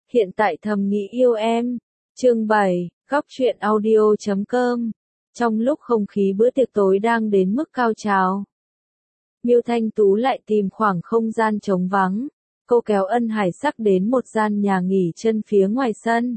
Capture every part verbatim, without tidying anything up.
Hiện tại thầm nghĩ yêu em. Chương bảy, góc truyện audio chấm com. Trong lúc không khí bữa tiệc tối đang đến mức cao trào, Miêu Thanh Tú lại tìm khoảng không gian trống vắng. Cô kéo Ân Hải Sắc đến một gian nhà nghỉ chân phía ngoài sân.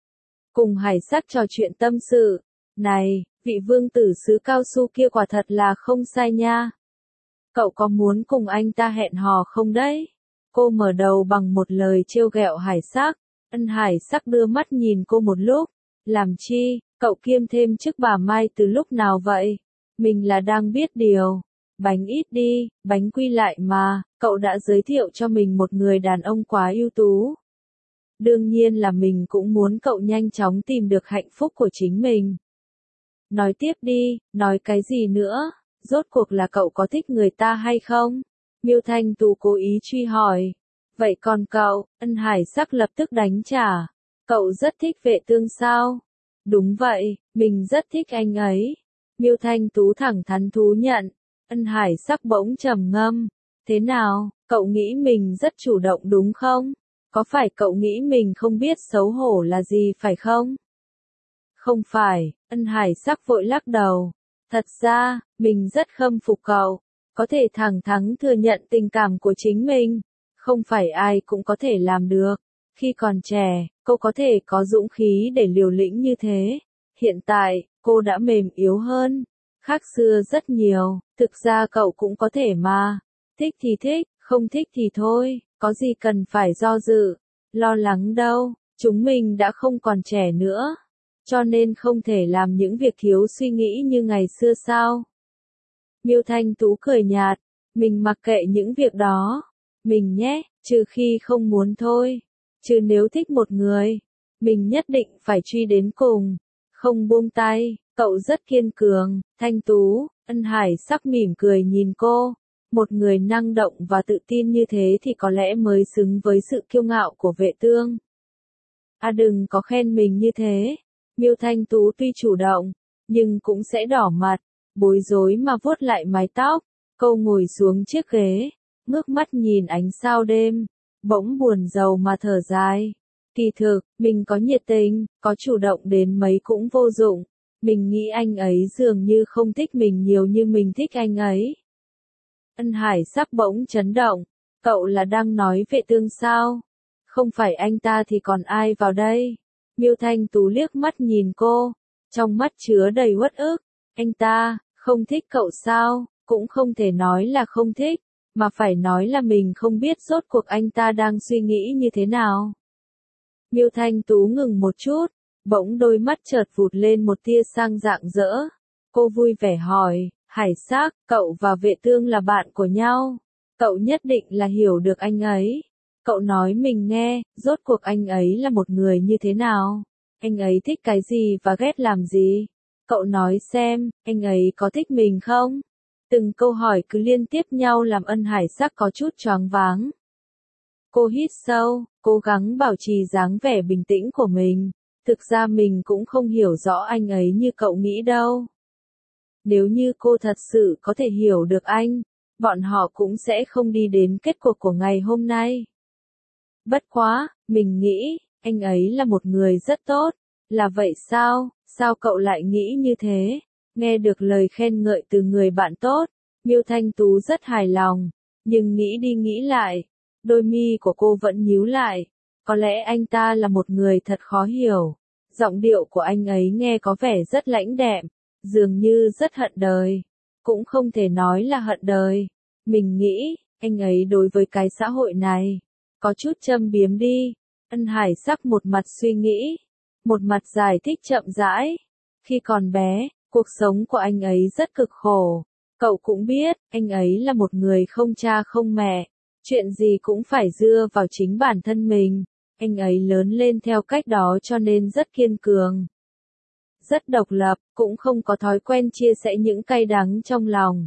Cùng Hải Sắc trò chuyện tâm sự. Này, vị vương tử xứ cao su kia quả thật là không sai nha. Cậu có muốn cùng anh ta hẹn hò không đấy? Cô mở đầu bằng một lời trêu ghẹo Hải Sắc. Ân Hải Sắc đưa mắt nhìn cô một lúc. Làm chi, cậu kiêm thêm chức bà Mai từ lúc nào vậy? Mình là đang biết điều. Bánh ít đi, bánh quy lại mà, cậu đã giới thiệu cho mình một người đàn ông quá ưu tú. Đương nhiên là mình cũng muốn cậu nhanh chóng tìm được hạnh phúc của chính mình. Nói tiếp đi, nói cái gì nữa? Rốt cuộc là cậu có thích người ta hay không? Miêu Thanh Tú cố ý truy hỏi. Vậy còn cậu? Ân Hải Sắc lập tức đánh trả. Cậu rất thích Vệ Tương sao? Đúng vậy, mình rất thích anh ấy. Miêu Thanh Tú thẳng thắn thú nhận. Ân Hải Sắc bỗng trầm ngâm. Thế nào, cậu nghĩ mình rất chủ động đúng không? Có phải cậu nghĩ mình không biết xấu hổ là gì phải không? Không phải, Ân Hải Sắc vội lắc đầu. Thật ra, mình rất khâm phục cậu. Có thể thẳng thắn thừa nhận tình cảm của chính mình. Không phải ai cũng có thể làm được. Khi còn trẻ, cô có thể có dũng khí để liều lĩnh như thế. Hiện tại, cô đã mềm yếu hơn. Khác xưa rất nhiều, thực ra cậu cũng có thể mà. Thích thì thích, không thích thì thôi, có gì cần phải do dự, lo lắng đâu, chúng mình đã không còn trẻ nữa. Cho nên không thể làm những việc thiếu suy nghĩ như ngày xưa sao. Miêu Thanh Tú cười nhạt, mình mặc kệ những việc đó. Mình nhé, trừ khi không muốn thôi. Chứ nếu thích một người, mình nhất định phải truy đến cùng, không buông tay. Cậu rất kiên cường, Thanh Tú. Ân Hải Sắc mỉm cười nhìn cô. Một người năng động và tự tin như thế thì có lẽ mới xứng với sự kiêu ngạo của Vệ Tương. À đừng có khen mình như thế. Miêu Thanh Tú tuy chủ động, nhưng cũng sẽ đỏ mặt, bối rối mà vuốt lại mái tóc. Cô ngồi xuống chiếc ghế, ngước mắt nhìn ánh sao đêm, bỗng buồn rầu mà thở dài. Kỳ thực, mình có nhiệt tình, có chủ động đến mấy cũng vô dụng. Mình nghĩ anh ấy dường như không thích mình nhiều như mình thích anh ấy. Ân Hải Sắc bỗng chấn động. Cậu là đang nói Vệ Tương sao? Không phải anh ta thì còn ai vào đây? Miêu Thanh Tú liếc mắt nhìn cô, trong mắt chứa đầy uất ức. Anh ta, không thích cậu sao? Cũng không thể nói là không thích, mà phải nói là mình không biết rốt cuộc anh ta đang suy nghĩ như thế nào. Miêu Thanh Tú ngừng một chút. Bỗng đôi mắt chợt vụt lên một tia sang rạng rỡ. Cô vui vẻ hỏi, Hải Sắc, cậu và Vệ Tương là bạn của nhau. Cậu nhất định là hiểu được anh ấy. Cậu nói mình nghe, rốt cuộc anh ấy là một người như thế nào? Anh ấy thích cái gì và ghét làm gì? Cậu nói xem, anh ấy có thích mình không? Từng câu hỏi cứ liên tiếp nhau làm Ân Hải Sắc có chút choáng váng. Cô hít sâu, cố gắng bảo trì dáng vẻ bình tĩnh của mình. Thực ra mình cũng không hiểu rõ anh ấy như cậu nghĩ đâu. Nếu như cô thật sự có thể hiểu được anh, bọn họ cũng sẽ không đi đến kết cuộc của ngày hôm nay. Bất quá, mình nghĩ, anh ấy là một người rất tốt. Là vậy sao? Sao cậu lại nghĩ như thế? Nghe được lời khen ngợi từ người bạn tốt, Miêu Thanh Tú rất hài lòng. Nhưng nghĩ đi nghĩ lại, đôi mi của cô vẫn nhíu lại. Có lẽ anh ta là một người thật khó hiểu. Giọng điệu của anh ấy nghe có vẻ rất lãnh đạm, dường như rất hận đời. Cũng không thể nói là hận đời. Mình nghĩ, anh ấy đối với cái xã hội này, có chút châm biếm đi. Ân Hải Sắc một mặt suy nghĩ, một mặt giải thích chậm rãi. Khi còn bé, cuộc sống của anh ấy rất cực khổ. Cậu cũng biết, anh ấy là một người không cha không mẹ. Chuyện gì cũng phải dựa vào chính bản thân mình. Anh ấy lớn lên theo cách đó cho nên rất kiên cường. Rất độc lập, cũng không có thói quen chia sẻ những cay đắng trong lòng.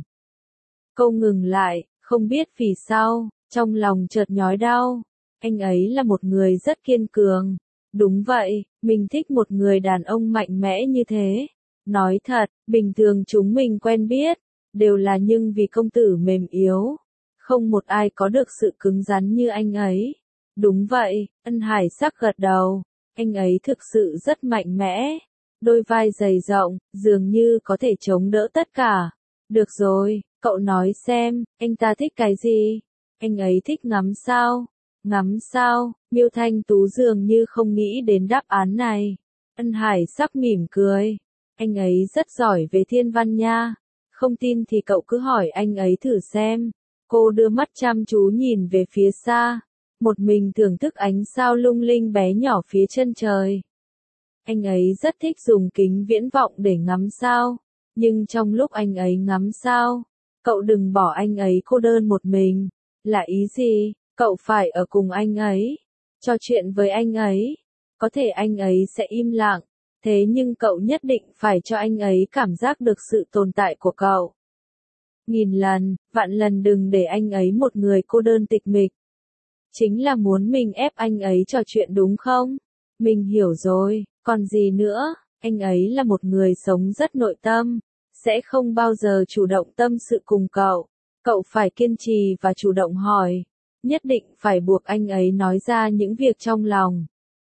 Câu ngừng lại, không biết vì sao, trong lòng chợt nhói đau. Anh ấy là một người rất kiên cường. Đúng vậy, mình thích một người đàn ông mạnh mẽ như thế. Nói thật, bình thường chúng mình quen biết, đều là nhưng vì công tử mềm yếu. Không một ai có được sự cứng rắn như anh ấy. Đúng vậy, Ân Hải Sắc gật đầu. Anh ấy thực sự rất mạnh mẽ. Đôi vai dày rộng, dường như có thể chống đỡ tất cả. Được rồi, cậu nói xem, anh ta thích cái gì? Anh ấy thích ngắm sao? Ngắm sao? Miêu Thanh Tú dường như không nghĩ đến đáp án này. Ân Hải Sắc mỉm cười. Anh ấy rất giỏi về thiên văn nha. Không tin thì cậu cứ hỏi anh ấy thử xem. Cô đưa mắt chăm chú nhìn về phía xa. Một mình thưởng thức ánh sao lung linh bé nhỏ phía chân trời. Anh ấy rất thích dùng kính viễn vọng để ngắm sao. Nhưng trong lúc anh ấy ngắm sao, cậu đừng bỏ anh ấy cô đơn một mình. Là ý gì? Cậu phải ở cùng anh ấy. Trò chuyện với anh ấy. Có thể anh ấy sẽ im lặng. Thế nhưng cậu nhất định phải cho anh ấy cảm giác được sự tồn tại của cậu. Nghìn lần, vạn lần đừng để anh ấy một người cô đơn tịch mịch. Chính là muốn mình ép anh ấy trò chuyện đúng không? Mình hiểu rồi, còn gì nữa, anh ấy là một người sống rất nội tâm, sẽ không bao giờ chủ động tâm sự cùng cậu. Cậu phải kiên trì và chủ động hỏi, nhất định phải buộc anh ấy nói ra những việc trong lòng.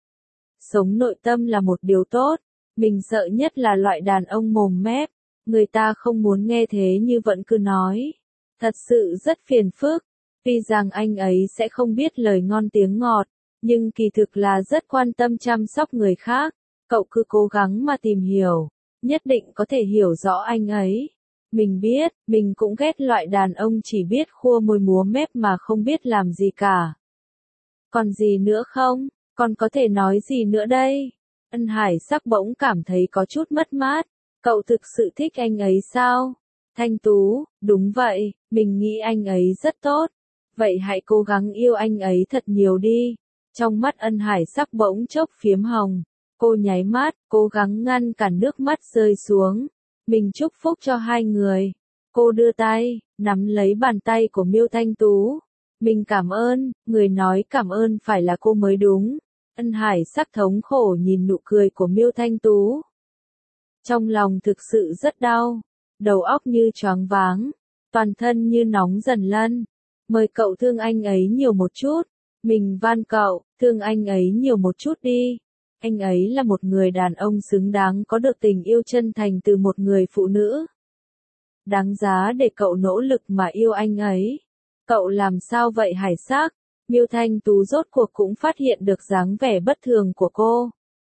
Sống nội tâm là một điều tốt, mình sợ nhất là loại đàn ông mồm mép, người ta không muốn nghe thế như vẫn cứ nói. Thật sự rất phiền phức. Tuy rằng anh ấy sẽ không biết lời ngon tiếng ngọt, nhưng kỳ thực là rất quan tâm chăm sóc người khác. Cậu cứ cố gắng mà tìm hiểu, nhất định có thể hiểu rõ anh ấy. Mình biết, mình cũng ghét loại đàn ông chỉ biết khua môi múa mép mà không biết làm gì cả. Còn gì nữa không? Còn có thể nói gì nữa đây? Ân Hải Sắc bỗng cảm thấy có chút mất mát. Cậu thực sự thích anh ấy sao? Thanh Tú, đúng vậy, mình nghĩ anh ấy rất tốt. Vậy hãy cố gắng yêu anh ấy thật nhiều đi. Trong mắt Ân Hải Sắc bỗng chốc phiếm hồng. Cô nháy mắt, cố gắng ngăn cản nước mắt rơi xuống. Mình chúc phúc cho hai người. Cô đưa tay, nắm lấy bàn tay của Miêu Thanh Tú. Mình cảm ơn, người nói cảm ơn phải là cô mới đúng. Ân Hải Sắc thống khổ nhìn nụ cười của Miêu Thanh Tú. Trong lòng thực sự rất đau. Đầu óc như choáng váng. Toàn thân như nóng dần lên. Mời cậu thương anh ấy nhiều một chút. Mình van cậu, thương anh ấy nhiều một chút đi. Anh ấy là một người đàn ông xứng đáng có được tình yêu chân thành từ một người phụ nữ. Đáng giá để cậu nỗ lực mà yêu anh ấy. Cậu làm sao vậy Hải Sắc? Miêu Thanh Tú rốt cuộc cũng phát hiện được dáng vẻ bất thường của cô.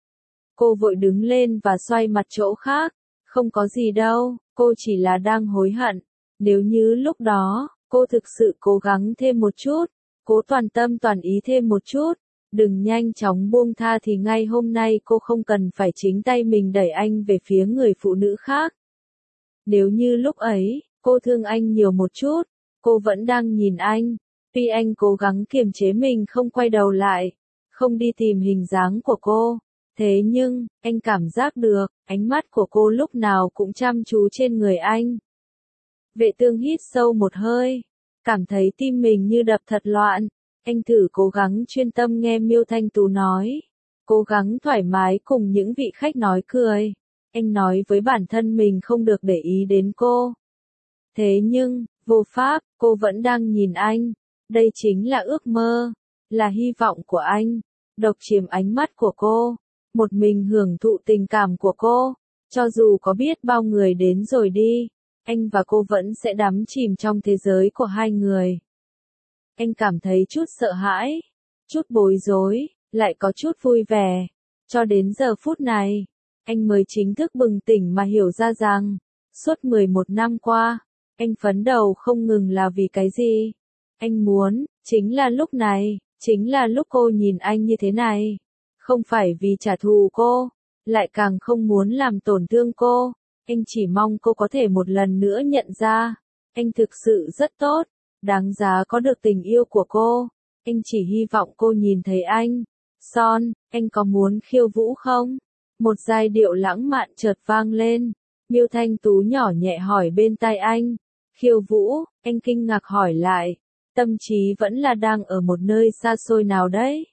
Cô vội đứng lên và xoay mặt chỗ khác. Không có gì đâu, cô chỉ là đang hối hận. Nếu như lúc đó, cô thực sự cố gắng thêm một chút, cố toàn tâm toàn ý thêm một chút, đừng nhanh chóng buông tha thì ngay hôm nay cô không cần phải chính tay mình đẩy anh về phía người phụ nữ khác. Nếu như lúc ấy, cô thương anh nhiều một chút, cô vẫn đang nhìn anh, tuy anh cố gắng kiềm chế mình không quay đầu lại, không đi tìm hình dáng của cô. Thế nhưng, anh cảm giác được, ánh mắt của cô lúc nào cũng chăm chú trên người anh. Vệ Tương hít sâu một hơi, cảm thấy tim mình như đập thật loạn. Anh thử cố gắng chuyên tâm nghe Miêu Thanh Tú nói, cố gắng thoải mái cùng những vị khách nói cười. Anh nói với bản thân mình không được để ý đến cô. Thế nhưng, vô pháp, cô vẫn đang nhìn anh. Đây chính là ước mơ, là hy vọng của anh. Độc chiếm ánh mắt của cô, một mình hưởng thụ tình cảm của cô. Cho dù có biết bao người đến rồi đi, anh và cô vẫn sẽ đắm chìm trong thế giới của hai người. Anh cảm thấy chút sợ hãi, chút bối rối, lại có chút vui vẻ. Cho đến giờ phút này, anh mới chính thức bừng tỉnh mà hiểu ra rằng, suốt mười một năm qua, anh phấn đấu không ngừng là vì cái gì. Anh muốn, chính là lúc này, chính là lúc cô nhìn anh như thế này. Không phải vì trả thù cô, lại càng không muốn làm tổn thương cô. Anh chỉ mong cô có thể một lần nữa nhận ra, anh thực sự rất tốt, đáng giá có được tình yêu của cô. Anh chỉ hy vọng cô nhìn thấy anh. Son, anh có muốn khiêu vũ không? Một giai điệu lãng mạn chợt vang lên. Miêu Thanh Tú nhỏ nhẹ hỏi bên tai anh. Khiêu vũ, anh kinh ngạc hỏi lại. Tâm trí vẫn là đang ở một nơi xa xôi nào đấy.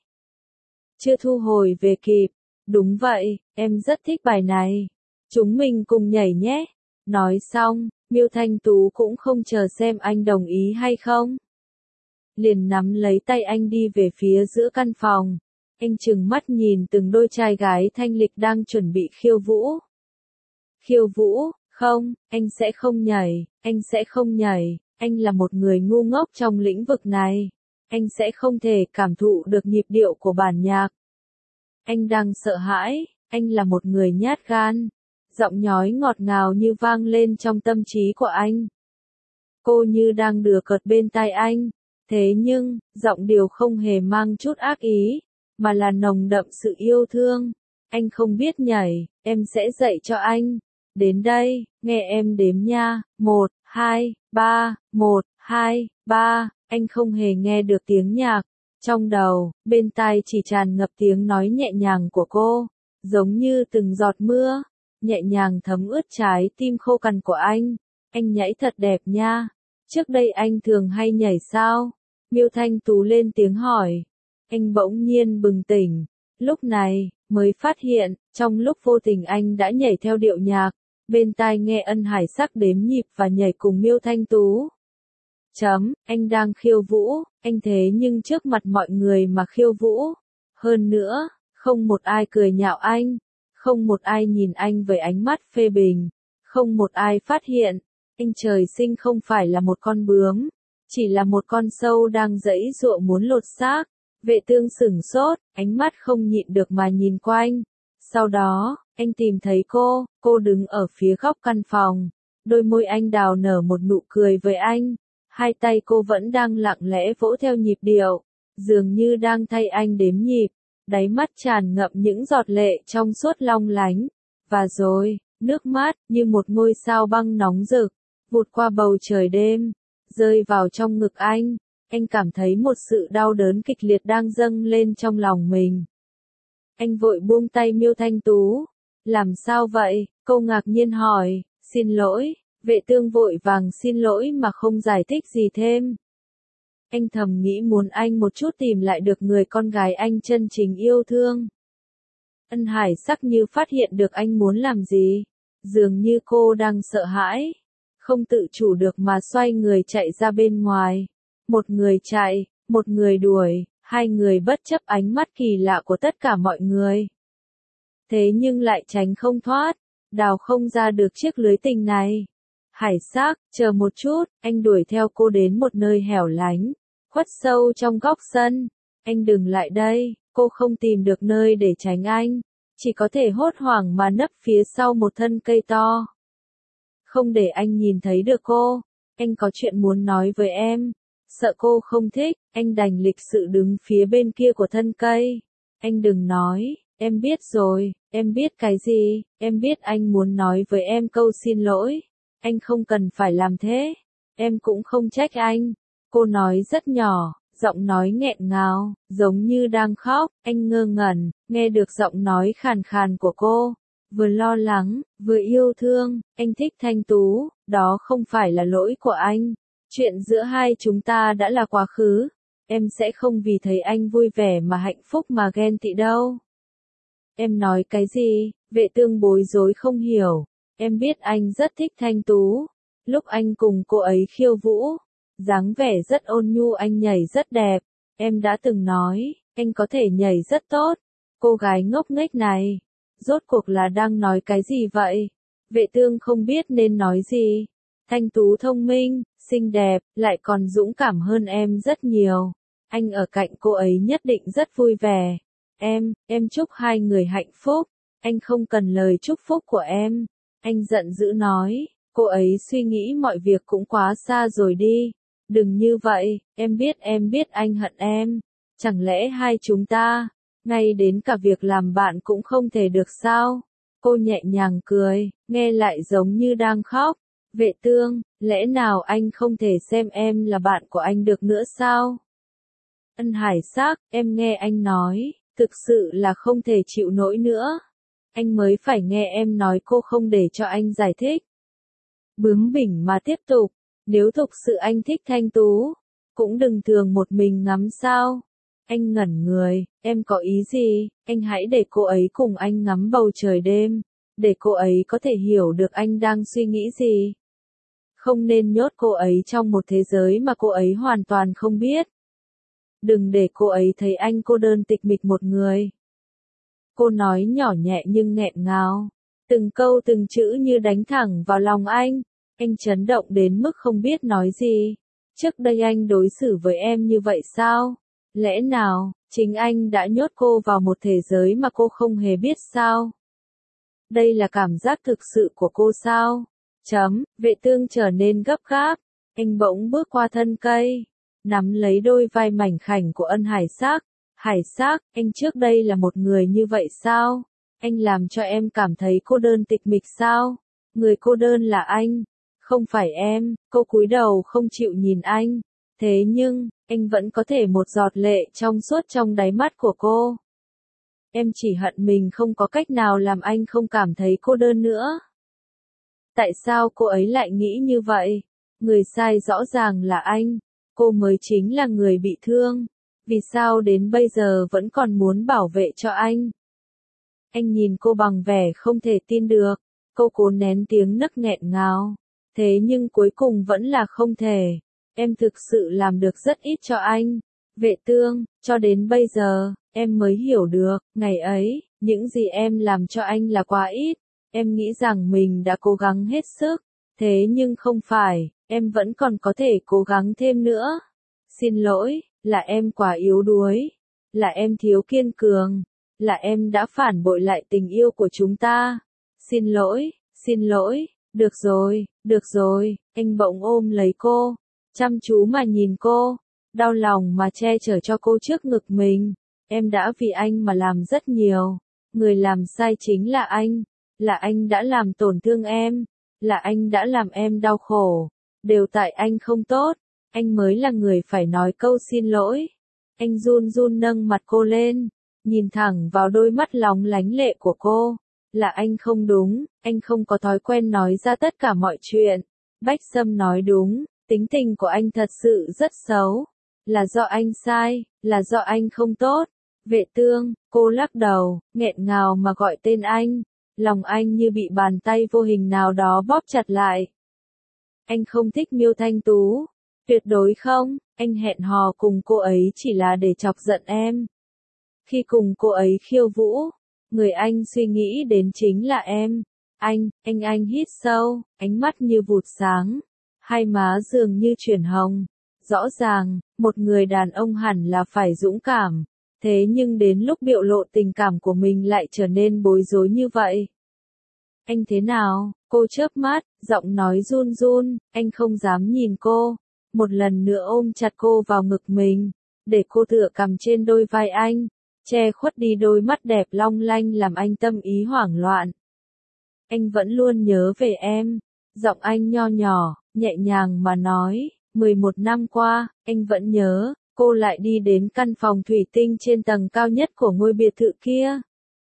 Chưa thu hồi về kịp. Đúng vậy, em rất thích bài này. Chúng mình cùng nhảy nhé. Nói xong, Miêu Thanh Tú cũng không chờ xem anh đồng ý hay không. liền nắm lấy tay anh đi về phía giữa căn phòng. Anh trừng mắt nhìn từng đôi trai gái thanh lịch đang chuẩn bị khiêu vũ. Khiêu vũ, không, anh sẽ không nhảy, anh sẽ không nhảy, anh là một người ngu ngốc trong lĩnh vực này. Anh sẽ không thể cảm thụ được nhịp điệu của bản nhạc. Anh đang sợ hãi, anh là một người nhát gan. Giọng nhói ngọt ngào như vang lên trong tâm trí của anh. Cô như đang đùa cợt bên tai anh. Thế nhưng, giọng điệu không hề mang chút ác ý, mà là nồng đậm sự yêu thương. Anh không biết nhảy, em sẽ dạy cho anh. Đến đây, nghe em đếm nha. Một, hai, ba, một, hai, ba. Anh không hề nghe được tiếng nhạc. Trong đầu, bên tai chỉ tràn ngập tiếng nói nhẹ nhàng của cô, giống như từng giọt mưa, nhẹ nhàng thấm ướt trái tim khô cằn của anh. Anh nhảy thật đẹp nha. Trước đây anh thường hay nhảy sao? Miêu Thanh Tú lên tiếng hỏi. Anh bỗng nhiên bừng tỉnh. Lúc này, mới phát hiện, trong lúc vô tình anh đã nhảy theo điệu nhạc. Bên tai nghe Ân Hải Sắc đếm nhịp và nhảy cùng Miêu Thanh Tú. Chấm, anh đang khiêu vũ, anh thế nhưng trước mặt mọi người mà khiêu vũ. Hơn nữa, không một ai cười nhạo anh, không một ai nhìn anh với ánh mắt phê bình, không một ai phát hiện, anh trời sinh không phải là một con bướm, chỉ là một con sâu đang giãy giụa muốn lột xác. Vệ Tương sửng sốt, ánh mắt không nhịn được mà nhìn quanh. Sau đó, anh tìm thấy cô, cô đứng ở phía góc căn phòng, đôi môi anh đào nở một nụ cười với anh. Hai tay cô vẫn đang lặng lẽ vỗ theo nhịp điệu, dường như đang thay anh đếm nhịp, đáy mắt tràn ngập những giọt lệ trong suốt long lánh. Và rồi, nước mắt, như một ngôi sao băng nóng rực, vụt qua bầu trời đêm, rơi vào trong ngực anh. Anh cảm thấy một sự đau đớn kịch liệt đang dâng lên trong lòng mình. Anh vội buông tay Miêu Thanh Tú. Làm sao vậy? Cô ngạc nhiên hỏi. Xin lỗi. Vệ Tương vội vàng xin lỗi mà không giải thích gì thêm. Anh thầm nghĩ muốn anh một chút tìm lại được người con gái anh chân chính yêu thương. Ân Hải Sắc như phát hiện được anh muốn làm gì. Dường như cô đang sợ hãi. Không tự chủ được mà xoay người chạy ra bên ngoài. Một người chạy, một người đuổi, hai người bất chấp ánh mắt kỳ lạ của tất cả mọi người. Thế nhưng lại tránh không thoát, đào không ra được chiếc lưới tình này. Hải Sắc, chờ một chút, anh đuổi theo cô đến một nơi hẻo lánh, khuất sâu trong góc sân. Anh đừng lại đây, cô không tìm được nơi để tránh anh, chỉ có thể hốt hoảng mà nấp phía sau một thân cây to. Không để anh nhìn thấy được cô, anh có chuyện muốn nói với em. Sợ cô không thích, anh đành lịch sự đứng phía bên kia của thân cây. Anh đừng nói, em biết rồi, em biết cái gì, em biết anh muốn nói với em câu xin lỗi. Anh không cần phải làm thế, em cũng không trách anh. Cô nói rất nhỏ, giọng nói nghẹn ngào, giống như đang khóc. Anh ngơ ngẩn, nghe được giọng nói khàn khàn của cô. Vừa lo lắng, vừa yêu thương, anh thích Thanh Tú, đó không phải là lỗi của anh. Chuyện giữa hai chúng ta đã là quá khứ, em sẽ không vì thấy anh vui vẻ mà hạnh phúc mà ghen tị đâu. Em nói cái gì? Vệ Tương bối rối không hiểu. Em biết anh rất thích Thanh Tú. Lúc anh cùng cô ấy khiêu vũ, dáng vẻ rất ôn nhu, anh nhảy rất đẹp. Em đã từng nói, anh có thể nhảy rất tốt. Cô gái ngốc nghếch này, rốt cuộc là đang nói cái gì vậy? Vệ Tương không biết nên nói gì. Thanh Tú thông minh, xinh đẹp, lại còn dũng cảm hơn em rất nhiều. Anh ở cạnh cô ấy nhất định rất vui vẻ. Em, em chúc hai người hạnh phúc. Anh không cần lời chúc phúc của em. Anh giận dữ nói, cô ấy suy nghĩ mọi việc cũng quá xa rồi đi. Đừng như vậy, em biết em biết anh hận em. Chẳng lẽ hai chúng ta, ngay đến cả việc làm bạn cũng không thể được sao? Cô nhẹ nhàng cười, nghe lại giống như đang khóc. Vệ Tương, lẽ nào anh không thể xem em là bạn của anh được nữa sao? Ân Hải Sắc, em nghe anh nói, thực sự là không thể chịu nổi nữa. Anh mới phải nghe em nói cô không để cho anh giải thích. Bướng bỉnh mà tiếp tục, nếu thực sự anh thích Thanh Tú, cũng đừng thường một mình ngắm sao. Anh ngẩn người, em có ý gì? Anh hãy để cô ấy cùng anh ngắm bầu trời đêm, để cô ấy có thể hiểu được anh đang suy nghĩ gì. Không nên nhốt cô ấy trong một thế giới mà cô ấy hoàn toàn không biết. đừng để cô ấy thấy anh cô đơn tịch mịch một người. Cô nói nhỏ nhẹ nhưng nghẹn ngào, từng câu từng chữ như đánh thẳng vào lòng anh. Anh chấn động đến mức không biết nói gì. Trước đây anh đối xử với em như vậy sao? Lẽ nào, chính anh đã nhốt cô vào một thế giới mà cô không hề biết sao? Đây là cảm giác thực sự của cô sao? Chấm, Vệ Tương trở nên gấp gáp. Anh bỗng bước qua thân cây, nắm lấy đôi vai mảnh khảnh của Ân Hải Sắc. Hải Sắc, anh trước đây là một người như vậy sao? Anh làm cho em cảm thấy cô đơn tịch mịch sao? Người cô đơn là anh, không phải em. Cô cúi đầu không chịu nhìn anh. Thế nhưng, anh vẫn có thể một giọt lệ trong suốt trong đáy mắt của cô. Em chỉ hận mình không có cách nào làm anh không cảm thấy cô đơn nữa. Tại sao cô ấy lại nghĩ như vậy? Người sai rõ ràng là anh. Cô mới chính là người bị thương. Vì sao đến bây giờ vẫn còn muốn bảo vệ cho anh? Anh nhìn cô bằng vẻ không thể tin được. Cô cố nén tiếng nấc nghẹn ngào. Thế nhưng cuối cùng vẫn là không thể. Em thực sự làm được rất ít cho anh. Vệ Tương, cho đến bây giờ, em mới hiểu được, ngày ấy, những gì em làm cho anh là quá ít. Em nghĩ rằng mình đã cố gắng hết sức. Thế nhưng không phải, em vẫn còn có thể cố gắng thêm nữa. Xin lỗi, là em quá yếu đuối. Là em thiếu kiên cường. Là em đã phản bội lại tình yêu của chúng ta. Xin lỗi, xin lỗi, được rồi, được rồi. Anh bỗng ôm lấy cô, chăm chú mà nhìn cô, đau lòng mà che chở cho cô trước ngực mình. Em đã vì anh mà làm rất nhiều. Người làm sai chính là anh. Là anh đã làm tổn thương em. Là anh đã làm em đau khổ. Đều tại anh không tốt. Anh mới là người phải nói câu xin lỗi. Anh run run nâng mặt cô lên, nhìn thẳng vào đôi mắt lóng lánh lệ của cô. Là anh không đúng, anh không có thói quen nói ra tất cả mọi chuyện. Bách Sâm nói đúng, tính tình của anh thật sự rất xấu. Là do anh sai, là do anh không tốt. Vệ Tương, cô lắc đầu, nghẹn ngào mà gọi tên anh. Lòng anh như bị bàn tay vô hình nào đó bóp chặt lại. Anh không thích Miêu Thanh Tú. Tuyệt đối không, anh hẹn hò cùng cô ấy chỉ là để chọc giận em. Khi cùng cô ấy khiêu vũ, người anh suy nghĩ đến chính là em. Anh, anh anh hít sâu, ánh mắt như vụt sáng, hai má dường như chuyển hồng. Rõ ràng, một người đàn ông hẳn là phải dũng cảm. Thế nhưng đến lúc biểu lộ tình cảm của mình lại trở nên bối rối như vậy. Anh thế nào? Cô chớp mắt, giọng nói run run, anh không dám nhìn cô. Một lần nữa ôm chặt cô vào ngực mình, để cô tựa cằm trên đôi vai anh, che khuất đi đôi mắt đẹp long lanh làm anh tâm ý hoảng loạn. Anh vẫn luôn nhớ về em. Giọng anh nho nhỏ, nhẹ nhàng mà nói, mười một năm qua, anh vẫn nhớ. Cô lại đi đến căn phòng thủy tinh trên tầng cao nhất của ngôi biệt thự kia.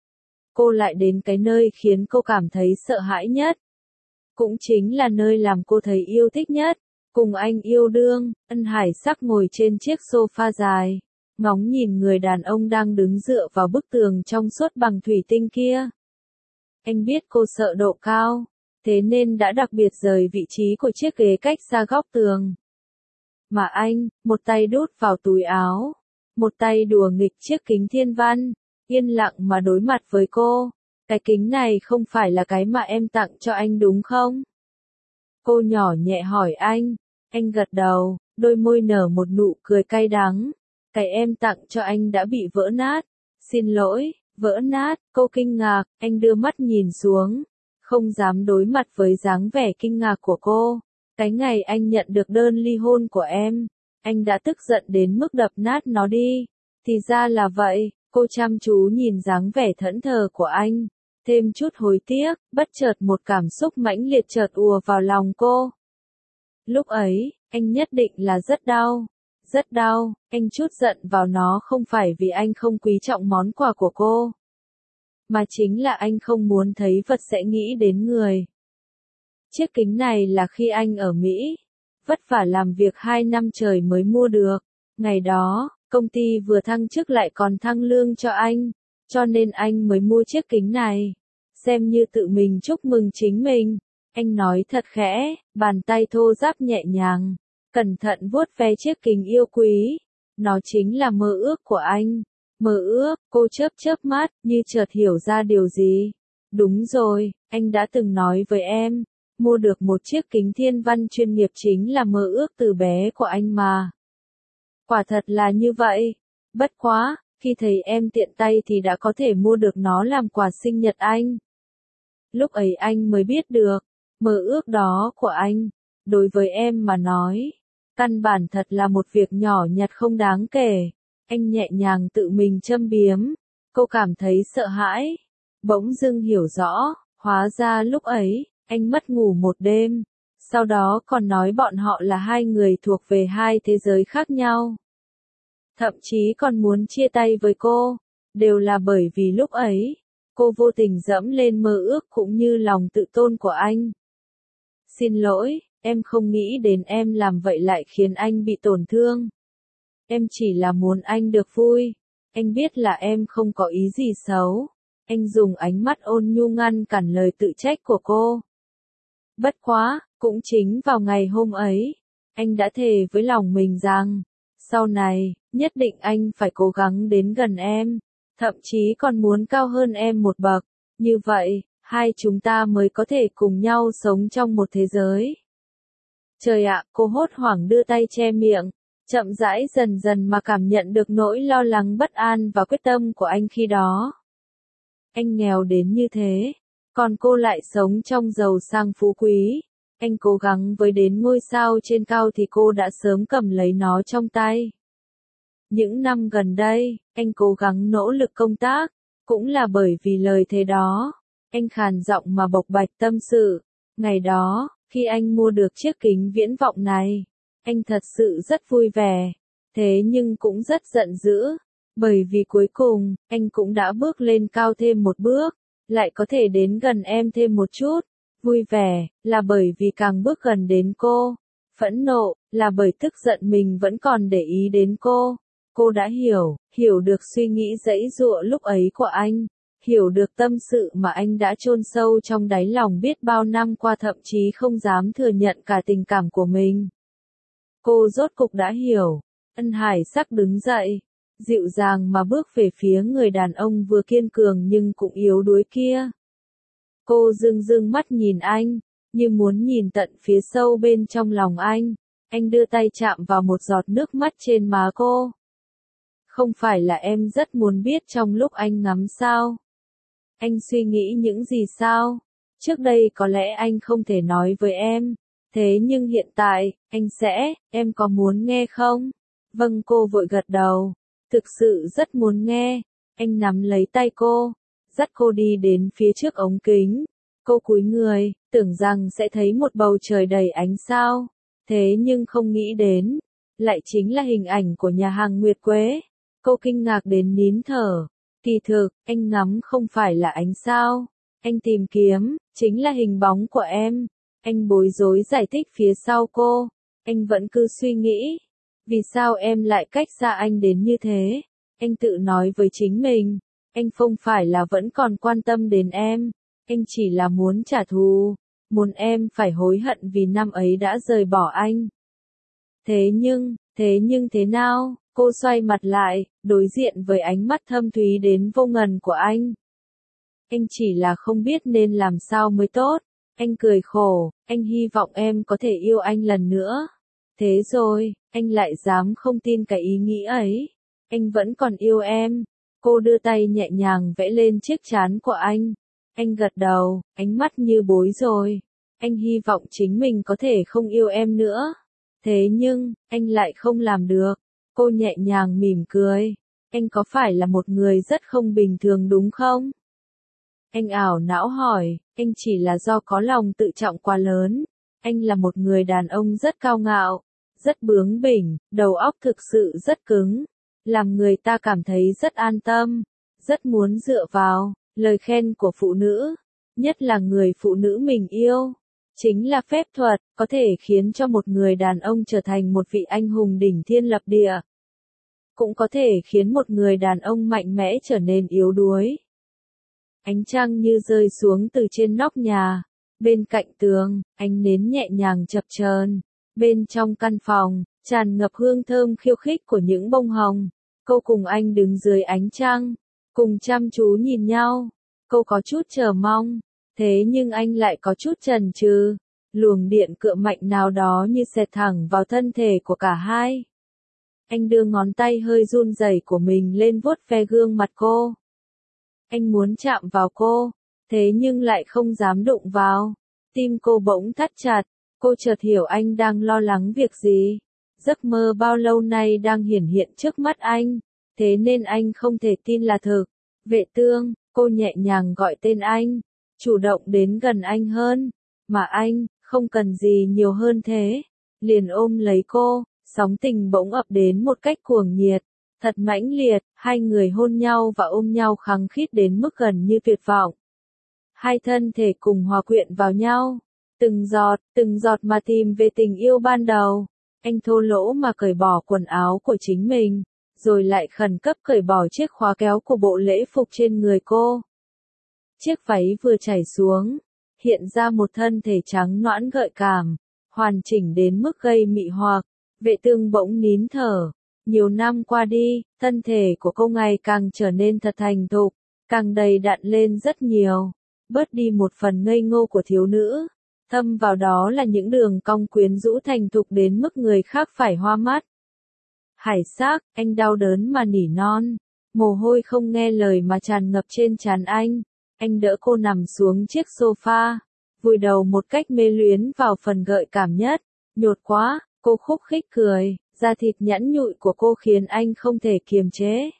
Cô lại đến cái nơi khiến cô cảm thấy sợ hãi nhất. Cũng chính là nơi làm cô thấy yêu thích nhất. Cùng anh yêu đương, Ân Hải Sắc ngồi trên chiếc sofa dài, ngóng nhìn người đàn ông đang đứng dựa vào bức tường trong suốt bằng thủy tinh kia. Anh biết cô sợ độ cao, thế nên đã đặc biệt rời vị trí của chiếc ghế cách xa góc tường. Mà anh, một tay đút vào túi áo, một tay đùa nghịch chiếc kính thiên văn, yên lặng mà đối mặt với cô. Cái kính này không phải là cái mà em tặng cho anh đúng không? Cô nhỏ nhẹ hỏi anh. Anh gật đầu, đôi môi nở một nụ cười cay đắng. Cái em tặng cho anh đã bị vỡ nát. Xin lỗi, vỡ nát. Cô kinh ngạc, anh đưa mắt nhìn xuống, không dám đối mặt với dáng vẻ kinh ngạc của cô. Cái ngày anh nhận được đơn ly hôn của em, anh đã tức giận đến mức đập nát nó đi. Thì ra là vậy. Cô chăm chú nhìn dáng vẻ thẫn thờ của anh, thêm chút hối tiếc. Bất chợt một cảm xúc mãnh liệt chợt ùa vào lòng cô. Lúc ấy, anh nhất định là rất đau. Rất đau, anh trút giận vào nó không phải vì anh không quý trọng món quà của cô, mà chính là anh không muốn thấy vật sẽ nghĩ đến người. Chiếc kính này là khi anh ở Mỹ, vất vả làm việc hai năm trời mới mua được. Ngày đó, công ty vừa thăng chức lại còn thăng lương cho anh, cho nên anh mới mua chiếc kính này, xem như tự mình chúc mừng chính mình. Anh nói thật khẽ, bàn tay thô ráp nhẹ nhàng, cẩn thận vuốt ve chiếc kính yêu quý. Nó chính là mơ ước của anh. Mơ ước, cô chớp chớp mắt, như chợt hiểu ra điều gì. Đúng rồi, anh đã từng nói với em, mua được một chiếc kính thiên văn chuyên nghiệp chính là mơ ước từ bé của anh mà. Quả thật là như vậy. Bất quá, khi thấy em tiện tay thì đã có thể mua được nó làm quà sinh nhật anh. Lúc ấy anh mới biết được, mơ ước đó của anh, đối với em mà nói, căn bản thật là một việc nhỏ nhặt không đáng kể. Anh nhẹ nhàng tự mình châm biếm, cô cảm thấy sợ hãi, bỗng dưng hiểu rõ, hóa ra lúc ấy, anh mất ngủ một đêm, sau đó còn nói bọn họ là hai người thuộc về hai thế giới khác nhau. Thậm chí còn muốn chia tay với cô, đều là bởi vì lúc ấy, cô vô tình dẫm lên mơ ước cũng như lòng tự tôn của anh. Xin lỗi, em không nghĩ đến em làm vậy lại khiến anh bị tổn thương. Em chỉ là muốn anh được vui. Anh biết là em không có ý gì xấu. Anh dùng ánh mắt ôn nhu ngăn cản lời tự trách của cô. Bất quá, cũng chính vào ngày hôm ấy, anh đã thề với lòng mình rằng, sau này, nhất định anh phải cố gắng đến gần em, thậm chí còn muốn cao hơn em một bậc. Như vậy, hai chúng ta mới có thể cùng nhau sống trong một thế giới. Trời ạ, cô hốt hoảng đưa tay che miệng, chậm rãi dần dần mà cảm nhận được nỗi lo lắng bất an và quyết tâm của anh khi đó. Anh nghèo đến như thế, còn cô lại sống trong giàu sang phú quý. Anh cố gắng với đến ngôi sao trên cao thì cô đã sớm cầm lấy nó trong tay. Những năm gần đây, anh cố gắng nỗ lực công tác, cũng là bởi vì lời thề đó. Anh khàn giọng mà bộc bạch tâm sự. Ngày đó, khi anh mua được chiếc kính viễn vọng này, anh thật sự rất vui vẻ, thế nhưng cũng rất giận dữ, bởi vì cuối cùng, anh cũng đã bước lên cao thêm một bước, lại có thể đến gần em thêm một chút. Vui vẻ, là bởi vì càng bước gần đến cô. Phẫn nộ, là bởi tức giận mình vẫn còn để ý đến cô. Cô đã hiểu, hiểu được suy nghĩ giãy giụa lúc ấy của anh. Hiểu được tâm sự mà anh đã chôn sâu trong đáy lòng biết bao năm qua thậm chí không dám thừa nhận cả tình cảm của mình. Cô rốt cục đã hiểu. Ân Hải Sắc đứng dậy, dịu dàng mà bước về phía người đàn ông vừa kiên cường nhưng cũng yếu đuối kia. Cô dưng dưng mắt nhìn anh, như muốn nhìn tận phía sâu bên trong lòng anh. Anh đưa tay chạm vào một giọt nước mắt trên má cô. Không phải là em rất muốn biết trong lúc anh ngắm sao? Anh suy nghĩ những gì sao? Trước đây có lẽ anh không thể nói với em. Thế nhưng hiện tại, anh sẽ, em có muốn nghe không? Vâng, cô vội gật đầu. Thực sự rất muốn nghe. Anh nắm lấy tay cô, dắt cô đi đến phía trước ống kính. Cô cúi người, tưởng rằng sẽ thấy một bầu trời đầy ánh sao. Thế nhưng không nghĩ đến, lại chính là hình ảnh của nhà hàng Nguyệt Quế. Cô kinh ngạc đến nín thở. Kỳ thực, anh ngắm không phải là ánh sao. Anh tìm kiếm, chính là hình bóng của em. Anh bối rối giải thích phía sau cô. Anh vẫn cứ suy nghĩ. Vì sao em lại cách xa anh đến như thế? Anh tự nói với chính mình. Anh không phải là vẫn còn quan tâm đến em. Anh chỉ là muốn trả thù. Muốn em phải hối hận vì năm ấy đã rời bỏ anh. Thế nhưng, thế nhưng thế nào? Cô xoay mặt lại, đối diện với ánh mắt thâm thúy đến vô ngần của anh. Anh chỉ là không biết nên làm sao mới tốt. Anh cười khổ, anh hy vọng em có thể yêu anh lần nữa. Thế rồi, anh lại dám không tin cái ý nghĩ ấy. Anh vẫn còn yêu em. Cô đưa tay nhẹ nhàng vẽ lên chiếc trán của anh. Anh gật đầu, ánh mắt như bối rồi. Anh hy vọng chính mình có thể không yêu em nữa. Thế nhưng, anh lại không làm được. Cô nhẹ nhàng mỉm cười. Anh có phải là một người rất không bình thường đúng không? Anh ảo não hỏi, anh chỉ là do có lòng tự trọng quá lớn. Anh là một người đàn ông rất cao ngạo, rất bướng bỉnh, đầu óc thực sự rất cứng. Làm người ta cảm thấy rất an tâm, rất muốn dựa vào. Lời khen của phụ nữ, nhất là người phụ nữ mình yêu, chính là phép thuật, có thể khiến cho một người đàn ông trở thành một vị anh hùng đỉnh thiên lập địa. Cũng có thể khiến một người đàn ông mạnh mẽ trở nên yếu đuối. Ánh trăng như rơi xuống từ trên nóc nhà. Bên cạnh tường, ánh nến nhẹ nhàng chập chờn. Bên trong căn phòng, tràn ngập hương thơm khiêu khích của những bông hồng. Cô cùng anh đứng dưới ánh trăng, cùng chăm chú nhìn nhau. Cô có chút chờ mong, thế nhưng anh lại có chút chần chừ. Luồng điện cựa mạnh nào đó như xẹt thẳng vào thân thể của cả hai. Anh đưa ngón tay hơi run rẩy của mình lên vuốt ve gương mặt cô. Anh muốn chạm vào cô, thế nhưng lại không dám đụng vào. Tim cô bỗng thắt chặt, cô chợt hiểu anh đang lo lắng việc gì. Giấc mơ bao lâu nay đang hiển hiện trước mắt anh, thế nên anh không thể tin là thực. Vệ Tương, cô nhẹ nhàng gọi tên anh, chủ động đến gần anh hơn, mà anh, không cần gì nhiều hơn thế. Liền ôm lấy cô, sóng tình bỗng ập đến một cách cuồng nhiệt, thật mãnh liệt, hai người hôn nhau và ôm nhau khăng khít đến mức gần như tuyệt vọng. Hai thân thể cùng hòa quyện vào nhau, từng giọt, từng giọt mà tìm về tình yêu ban đầu. Anh thô lỗ mà cởi bỏ quần áo của chính mình, rồi lại khẩn cấp cởi bỏ chiếc khóa kéo của bộ lễ phục trên người cô. Chiếc váy vừa chảy xuống, hiện ra một thân thể trắng nõn gợi cảm, hoàn chỉnh đến mức gây mị hoặc. Vệ Tương bỗng nín thở. Nhiều năm qua đi, thân thể của cô ngày càng trở nên thật thành thục, càng đầy đặn lên rất nhiều, bớt đi một phần ngây ngô của thiếu nữ. Thâm vào đó là những đường cong quyến rũ thành thục đến mức người khác phải hoa mắt. Hải Sắc, anh đau đớn mà nỉ non, mồ hôi không nghe lời mà tràn ngập trên trán anh. Anh đỡ cô nằm xuống chiếc sofa, vùi đầu một cách mê luyến vào phần gợi cảm nhất. Nhột quá, cô khúc khích cười, da thịt nhẵn nhụi của cô khiến anh không thể kiềm chế.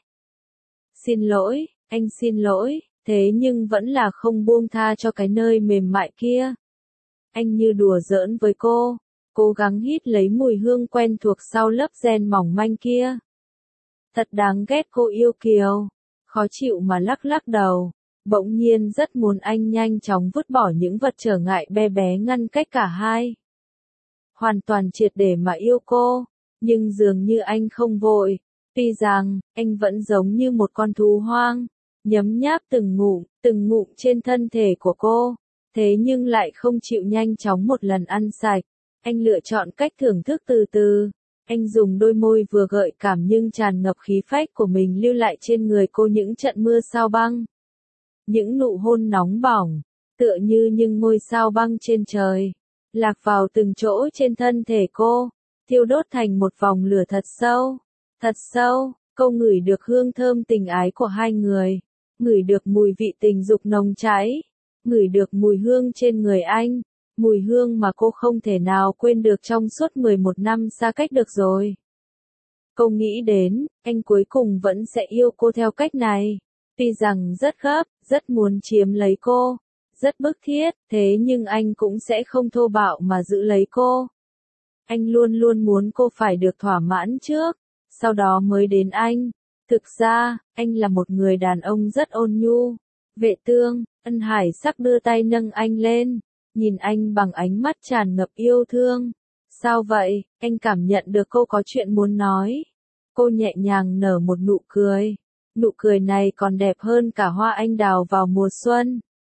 Xin lỗi, anh xin lỗi, thế nhưng vẫn là không buông tha cho cái nơi mềm mại kia. Anh như đùa giỡn với cô, cố gắng hít lấy mùi hương quen thuộc sau lớp ren mỏng manh kia. Thật đáng ghét, cô yêu kiều, khó chịu mà lắc lắc đầu, bỗng nhiên rất muốn anh nhanh chóng vứt bỏ những vật trở ngại bé bé ngăn cách cả hai. Hoàn toàn triệt để mà yêu cô, nhưng dường như anh không vội, tuy rằng, anh vẫn giống như một con thú hoang, nhấm nháp từng ngụm, từng ngụm trên thân thể của cô. Thế nhưng lại không chịu nhanh chóng một lần ăn sạch. Anh lựa chọn cách thưởng thức từ từ. Anh dùng đôi môi vừa gợi cảm nhưng tràn ngập khí phách của mình lưu lại trên người cô những trận mưa sao băng. Những nụ hôn nóng bỏng, tựa như những ngôi sao băng trên trời, lạc vào từng chỗ trên thân thể cô, thiêu đốt thành một vòng lửa thật sâu. Thật sâu, cô ngửi được hương thơm tình ái của hai người, ngửi được mùi vị tình dục nồng cháy. Ngửi được mùi hương trên người anh, mùi hương mà cô không thể nào quên được trong suốt mười một năm xa cách được rồi. Cô nghĩ đến, anh cuối cùng vẫn sẽ yêu cô theo cách này. Tuy rằng rất gấp, rất muốn chiếm lấy cô, rất bức thiết, thế nhưng anh cũng sẽ không thô bạo mà giữ lấy cô. Anh luôn luôn muốn cô phải được thỏa mãn trước, sau đó mới đến anh. Thực ra, anh là một người đàn ông rất ôn nhu. Vệ Tương, Ân Hải Sắc đưa tay nâng anh lên, nhìn anh bằng ánh mắt tràn ngập yêu thương. Sao vậy? Anh cảm nhận được cô có chuyện muốn nói. Cô nhẹ nhàng nở một nụ cười. Nụ cười này còn đẹp hơn cả hoa anh đào vào mùa xuân.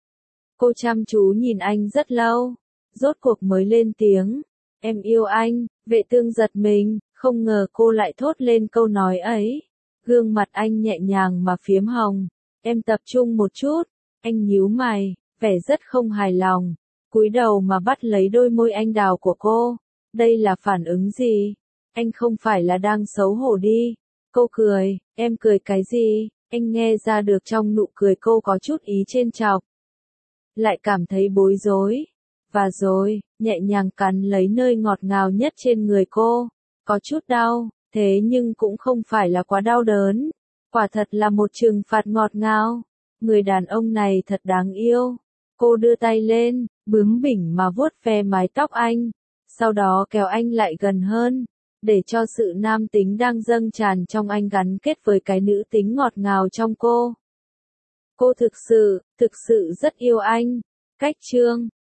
Cô chăm chú nhìn anh rất lâu, rốt cuộc mới lên tiếng. Em yêu anh. Vệ Tương giật mình, không ngờ cô lại thốt lên câu nói ấy. Gương mặt anh nhẹ nhàng mà phiếm hồng. Em tập trung một chút. Anh nhíu mày, vẻ rất không hài lòng, cúi đầu mà bắt lấy đôi môi anh đào của cô. Đây là phản ứng gì? Anh không phải là đang xấu hổ đi. Cô cười, em cười cái gì? Anh nghe ra được trong nụ cười cô có chút ý trêu chọc. Lại cảm thấy bối rối. Và rồi, nhẹ nhàng cắn lấy nơi ngọt ngào nhất trên người cô. Có chút đau, thế nhưng cũng không phải là quá đau đớn. Quả thật là một trừng phạt ngọt ngào. Người đàn ông này thật đáng yêu. Cô đưa tay lên, bướng bỉnh mà vuốt ve mái tóc anh. Sau đó kéo anh lại gần hơn, để cho sự nam tính đang dâng tràn trong anh gắn kết với cái nữ tính ngọt ngào trong cô. Cô thực sự, thực sự rất yêu anh. Cách chương